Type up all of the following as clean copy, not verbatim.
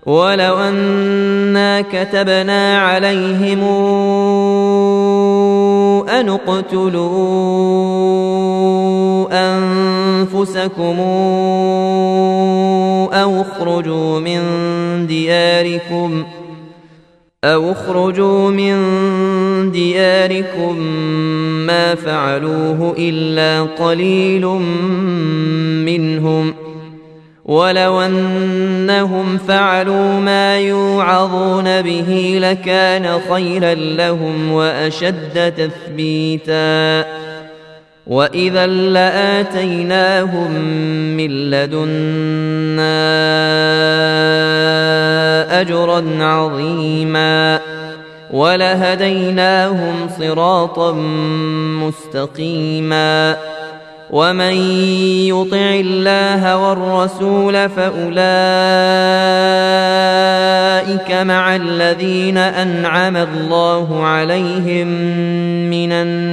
ولو أنا كتبنا عليهم أن اقتلوا أنفسكم أو اخرجوا من دياركم ما فعلوه إلا قليل منهم، ولو أنهم فعلوا ما يوعظون به لكان خيرا لهم وأشد تثبيتا، وإذا لآتيناهم من لدنا أجرا عظيما ولهديناهم صراطا مستقيما. ومن يطع الله والرسول فأولئك مع الذين أنعم الله عليهم من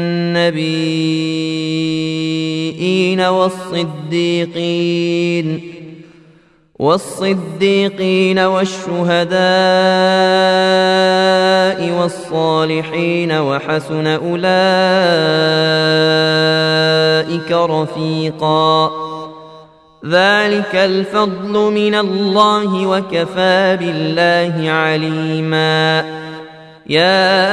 النبيين والصديقين والشهداء والصالحين وحسن أولئك رفيقا. ذلك الفضل من الله وكفى بالله عليما. يا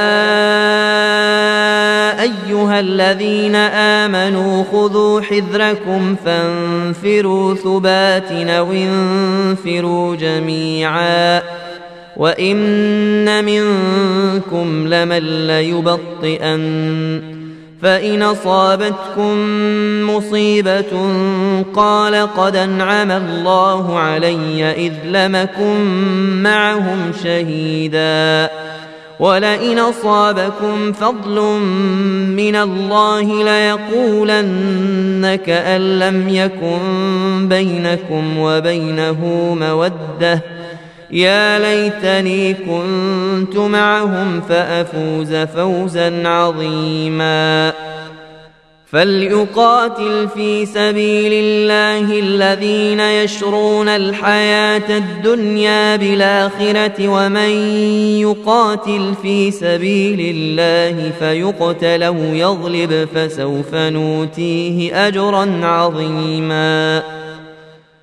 أيها الذين آمنوا خذوا حذركم فانفروا ثبات أو انفروا جميعا وإن منكم لمن ليبطئن فإن أصابتكم مصيبة قال قد أنعم الله علي إذ لم أكن معهم شهيدا ولئن أصابكم فضل من الله ليقولن كأن لم يكن بينكم وبينه مودة يا ليتني كنت معهم فأفوز فوزا عظيما. فليقاتل في سبيل الله الذين يشرون الحياة الدنيا بالآخرة ومن يقاتل في سبيل الله فيقتل أو يغلب فسوف نؤتيه أجرا عظيما.